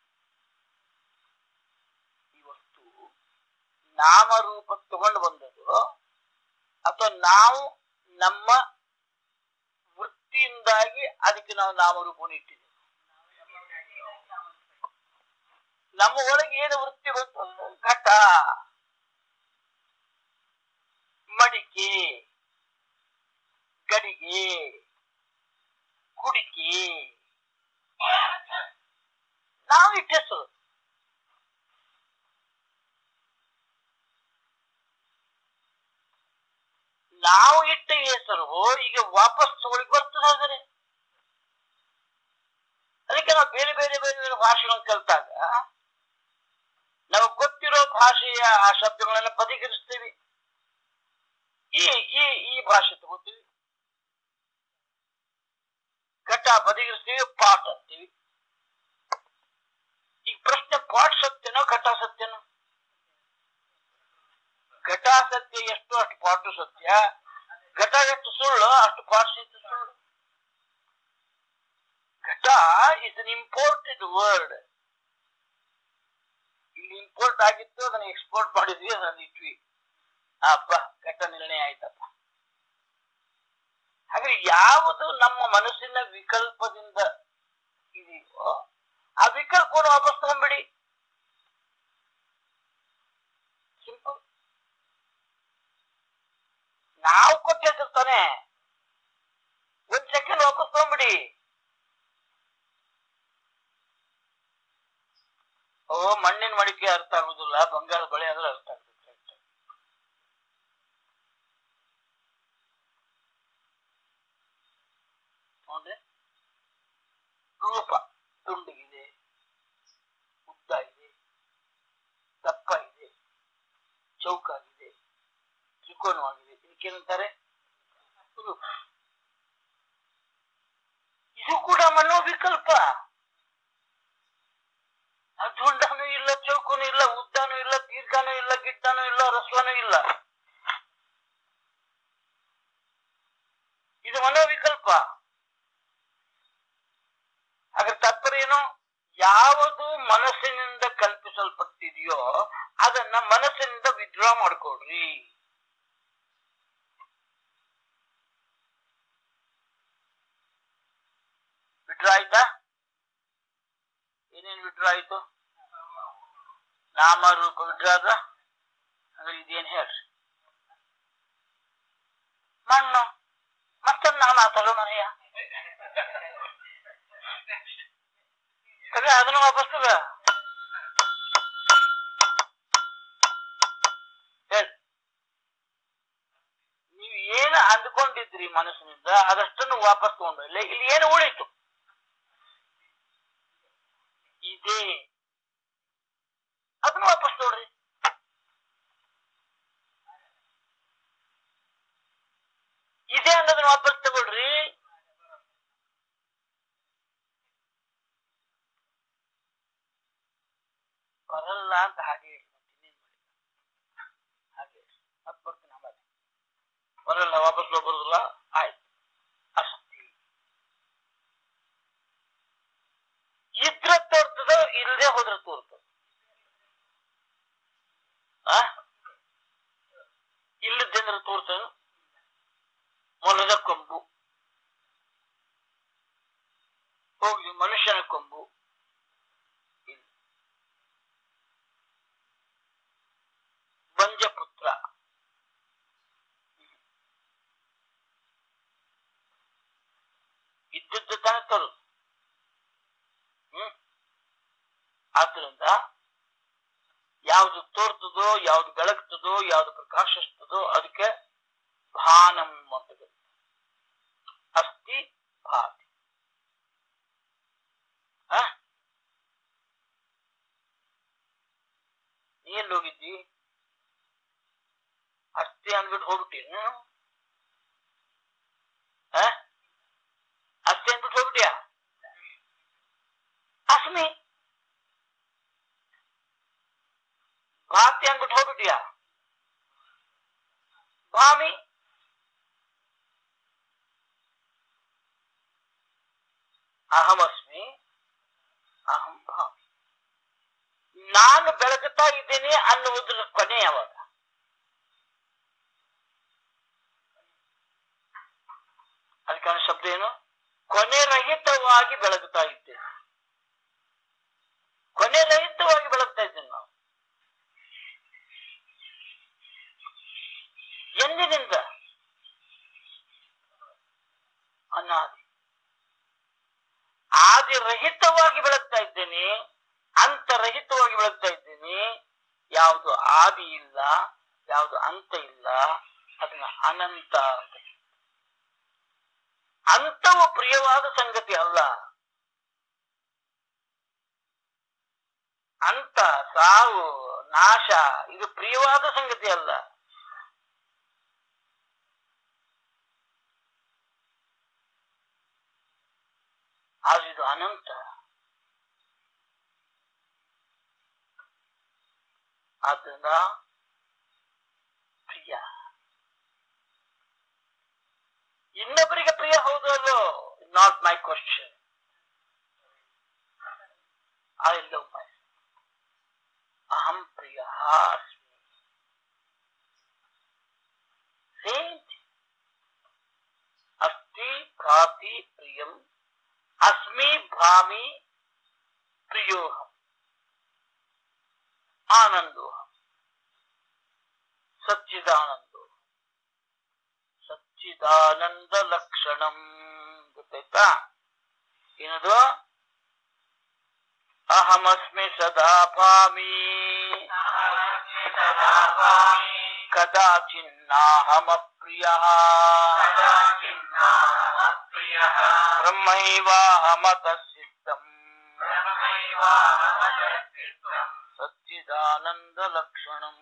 ಈ ವಸ್ತು ನಾಮರೂಪ ತಗೊಂಡು ಬಂದದು, ಅಥವಾ ನಾವು ನಮ್ಮ ವೃತ್ತಿಯಿಂದಾಗಿ ಅದಕ್ಕೆ ನಾವು ನಾಮರೂಪವನ್ನು ಇಟ್ಟಿದ್ದೇವೆ. ನಮ್ಮ ಒಳಗೆ ಏನು ವೃತ್ತಿ ಬಂತು? ಘಟ, ಮಡಿಕೆ, ಗಡಿಗೆ, ಕುಡಿಕೆ, ನಾವು ಇಟ್ಟ ಹೆಸರು. ನಾವು ಇಟ್ಟ ಹೆಸರು ಈಗ ವಾಪಸ್ ತಗೊಳ್ಳಿಕ್ ಬರ್ತದೆ. ಆದರೆ ಅದಕ್ಕೆ ನಾವು ಬೇರೆ ಬೇರೆ ಬೇರೆ ಬೇರೆ ಭಾಷೆಗಳನ್ನು ಕಲಿತಾಗ ನಮಗ್ ಗೊತ್ತಿರೋ ಭಾಷೆಯ ಆ ಶಬ್ದಗಳನ್ನ ಪದೀಕರಿಸ್ತೀವಿ. ಈ ಈ ಈ ಭಾಷೆ ತಗೋತೀವಿ, ಘಟ ಪದೀಕರಿಸ್ತೀವಿ, ಪಾಟ್ ಅಂತೀವಿ. ಈಗ ಪ್ರಶ್ನೆ, ಪಾಟ್ ಸತ್ಯನೋ ಘಟ ಸತ್ಯನೋ? ಘಟ ಸತ್ಯ ಎಷ್ಟು ಅಷ್ಟು ಪಾಟು ಸತ್ಯ. ಘಟ ಎಷ್ಟು ಸುಳ್ಳು ಅಷ್ಟು ಪಾಟ್ ಸತ್ಯ ಸುಳ್ಳು. ಘಟ ಇಸ್ ಅನ್ ಇಂಪೋರ್ಟೆಡ್ ವರ್ಡ್. ಇಲ್ಲಿ ಇಂಪೋರ್ಟ್ ಆಗಿತ್ತು, ಅದನ್ನ ಎಕ್ಸ್ಪೋರ್ಟ್ ಮಾಡಿದ್ವಿ, ಅದನ್ನ ಇಟ್ವಿ. ಹಬ್ಬ, ಘಟ ನಿರ್ಣಯ ಆಯ್ತಪ್ಪ. ಹಾಗೆ ಯಾವುದು ನಮ್ಮ ಮನಸ್ಸಿನ ವಿಕಲ್ಪದಿಂದ ಇದೆಯೋ ಆ ವಿಕಲ್ಪವನ್ನು ವಾಪಸ್ ತಗೊಂಡ್ಬಿಡಿ. ಸಿಂಪಲ್. ನಾವು ಕೊಟ್ಟಿರ್ತಾನೆ, ಒಂದ್ ಸೆಕೆಂಡ್ ವಾಪಸ್ ತಗೊಂಡ್ಬಿಡಿ. ಓ, ಮಣ್ಣಿನ ಮಡಿಕೆ ಅರ್ಥ ಆಗುದಿಲ್ಲ, ಬಂಗಾರ ಬಳೆ ಆದ್ರೆ ಅರ್ಥ ಆಗುತ್ತೆ. ಅಂದ್ರೆ ರೂಪ. ತುಂಡಿಗಿದೆ, ಉದ್ದ ಇದೆ, ದಪ್ಪ ಇದೆ, ಚೌಕಾಗಿದೆ, ತ್ರಿಕೋನವಾಗಿದೆ. ಇದಕ್ಕೇನಂತಾರೆ? ರೂಪ. ಇದು ಕೂಡ ಮನೋವಿಕಲ್ಪ. ಅದ್ದುಂಡನೂ ಇಲ್ಲ, ಚೌಕನೂ ಇಲ್ಲ, ಉದ್ದನೂ ಇಲ್ಲ, ದೀರ್ಘನೂ ಇಲ್ಲ, ಗಿಡ್ಡನೂ ಇಲ್ಲ, ರಸ್ವನೂ ಇಲ್ಲ. ಇದು ಮನೋವಿಕಲ್ಪ. ಅದರ ತಾತ್ಪರ್ಯ ಏನು? ಯಾವುದು ಮನಸ್ಸಿನಿಂದ ಕಲ್ಪಿಸಲ್ಪಟ್ಟಿದೆಯೋ ಅದನ್ನ ಮನಸ್ಸಿನಿಂದ ವಿಡ್ರಾ ಮಾಡ್ಕೊಡ್ರಿ. ವಿಡ್ರಾ ಆಯ್ತಾ? ಏನೇನು ವಿಡ್ರಾ ಆಯ್ತು? ನಾಮರೂಪ ವಿಡ್ರಾ ಅದ. ಅಂದ್ರೆ ಇದೇನ್ ಹೇಳ್ರಿ? ಮಣ್ಣು. ಮತ್ತೊಂದು ನಾವು ಮಾತಾಡೋಣ. ಅದನ್ನು ವಾಪಸ್ ತಗ ಹೇಳಿ. ನೀವು ಏನು ಅಂದ್ಕೊಂಡಿದ್ರಿ ಮನಸ್ಸಿನಿಂದ ಅದಷ್ಟನ್ನು ವಾಪಸ್ ತಗೊಂಡ್ರೆ ಇಲ್ಲಿ ಏನು ಉಳಿತು? ಇದೆ. ಅದನ್ನು ವಾಪಸ್ ತಗೊಳ್ರಿ. ಇದೆ ಅನ್ನೋದನ್ನ ವಾಪಸ್ ತಗೊಳ್ರಿ. ಬರಲ್ಲ ಅಂತ ಹಾಗೆ ಹಾಗೆ ಅದು ಬರ್ತೀನಿ. ಆಮೇಲೆ ಬರಲ್ಲ, ವಾಪಸ್ ಬರುದಿಲ್ಲ. ಆಯ್ತು. ಅಸ್ತಿ ಇದ್ರ ತೋರ್ತದ, ಇಲ್ಲದೆ ಹೋದ್ರೆ ತೋರ್ತದ. ಆ ಇಲ್ಲದೇಂದ್ರೆ ತೋರ್ತದ. ಮೊಲದ ಕೊಂಬು ಹೋಗ್ಲಿ, ಮನುಷ್ಯನ ಕೊಂಬು ಬಂಜಪುತ್ರ ಇದ್ದದ್ದು ತಾನೇ ತರು. ಹ್ಮ್ ಆದ್ರಿಂದ ಯಾವ್ದು ತೋರ್ತದೋ, ಯಾವ್ದು ಬೆಳಗ್ತದೋ, ಯಾವ್ದು ಪ್ರಕಾಶಿಸ್ತದೋ ಅದಕ್ಕೆ ಭಾನಂ ಅಂತ. ಅಸ್ತಿ ಭಾತಿ. ನೀ ಎಲ್ಲಿ ಹೋಗಿದ್ದಿ? ಅಸ್ತಿ ಅಂದ್ಬಿಟ್ಟು ಹೋಗ್ಬಿಟ್ಟೀನ? ಅಸ್ತಿ ಅಂದ್ಬಿಟ್ಟು ಹೋಗ್ಬಿಟ್ಯಾ? ಅಸ್ಮಿ ಭಾತಿ ಅಂದ್ಬಿಟ್ಟು ಹೋಗ್ಬಿಟ್ಯಾ? ಭಾಮಿ ಅಹಮಸ್ಮಿ ಅಹಂ ಭಾಮಿ. ನಾನು ಬೆಳಗುತ್ತಾ ಇದ್ದೇನೆ ಅನ್ನುವುದರ ಕೊನೆ ಯಾವಾಗ? ಅದಕ್ಕೆ ಶಬ್ದ ಏನು? ಕೊನೆ ರಹಿತವಾಗಿ ಬೆಳಗುತ್ತಾ ಇದ್ದೇನೆ. ಕೊನೆ ರಹಿತವಾಗಿ ಬೆಳಗ್ತಾ ಇದ್ದೇನೆ ನಾವು. ಎಂದಿನಿಂದ? ಅನಾದಿ. ಆದಿರಹಿತವಾಗಿ ಬೆಳಗ್ತಾ ಇದ್ದೇನೆ, ಅಂತರಹಿತವಾಗಿ ಬೆಳಗ್ತಾ ಇದ್ದೇನೆ. ಯಾವುದು ಆದಿ ಇಲ್ಲ, ಯಾವುದು ಅಂತ ಇಲ್ಲ, ಅದನ್ನ ಅನಂತ ಅಂತ. ಅಂತವು ಪ್ರಿಯವಾದ ಸಂಗತಿ ಅಲ್ಲ. ಅಂತ, ಸಾವು, ನಾಶ ಇದು ಪ್ರಿಯವಾದ ಸಂಗತಿ ಅಲ್ಲ. ಆದ್ರೆ ಇದು ಅನಂತ. ಆದ್ದರಿಂದ ಪ್ರಿಯ. ಇನ್ನೊಬ್ಬರಿಗೆ ಪ್ರಿಯ ಹೌದು ಅಲ್ಲೋ? Not my question. I love my. ಅಹಂ ಪ್ರಿಯ ಅಸ್ಮಿ. ಸೇಮ್. ಅಸ್ತಿ ಭಾತಿ ಪ್ರಿಯಂ, ಅಸ್ಮಿ ಭಾಮಿ ಪ್ರಿಯೋಹಂ, ಆನಂದೋಹಂ, ಸಚ್ಚಿದಾನಂದೋ, ಸಚ್ಚಿದಾನಂದ ಲಕ್ಷಣಂ. ಗೊತ್ತಾಯ್ತಾ? ಏನದು? ಅಹಮಸ್ಮಿ ಸದಾ ಭಾಮಿ ಕದಾಚಿನ್ನಾಹಮಪ್ರಿಯಃ ಬ್ರಹ್ಮೈವಾಹಮತಃ ಸಿದ್ಧಂ ಸಚ್ಚಿದಾನಂದ ಲಕ್ಷಣಂ.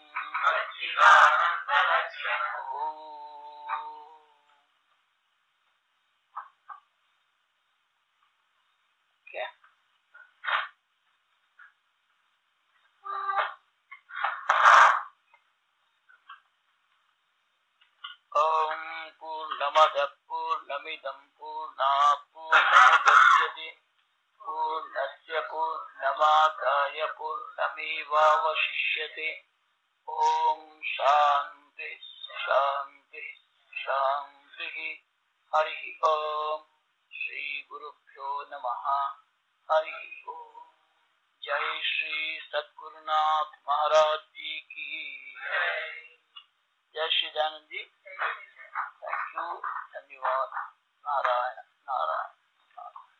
ಓಂ ಪೂರ್ಣಮದ ಪೂರ್ಣಮಿದಂ ಪೂರ್ಣಾತ್ ಪೂರ್ಣಮುದಚ್ಯತೆ ಪೂರ್ಣಸ್ಯ ಪೂರ್ಣಮಾದಾಯ ಪೂರ್ಣಮೇವಾವಶಿಷ್ಯತೆ. ಓಂ ಶಾಂತಿ ಶಾಂತಿ ಶಾಂತಿ. ಹರಿ ಓಂ. ಶ್ರೀ ಗುರುಭ್ಯೋ ನಮಃ. ಹರಿ ಓಂ. ಜೈ ಶ್ರೀ ಸದ್ಗುರುನಾಥ ಮಹಾರಾಜ್ ಜಿ ಕಿ ಜೈ. ಶ್ರೀ ದಯಾನಂದ ಜಿ.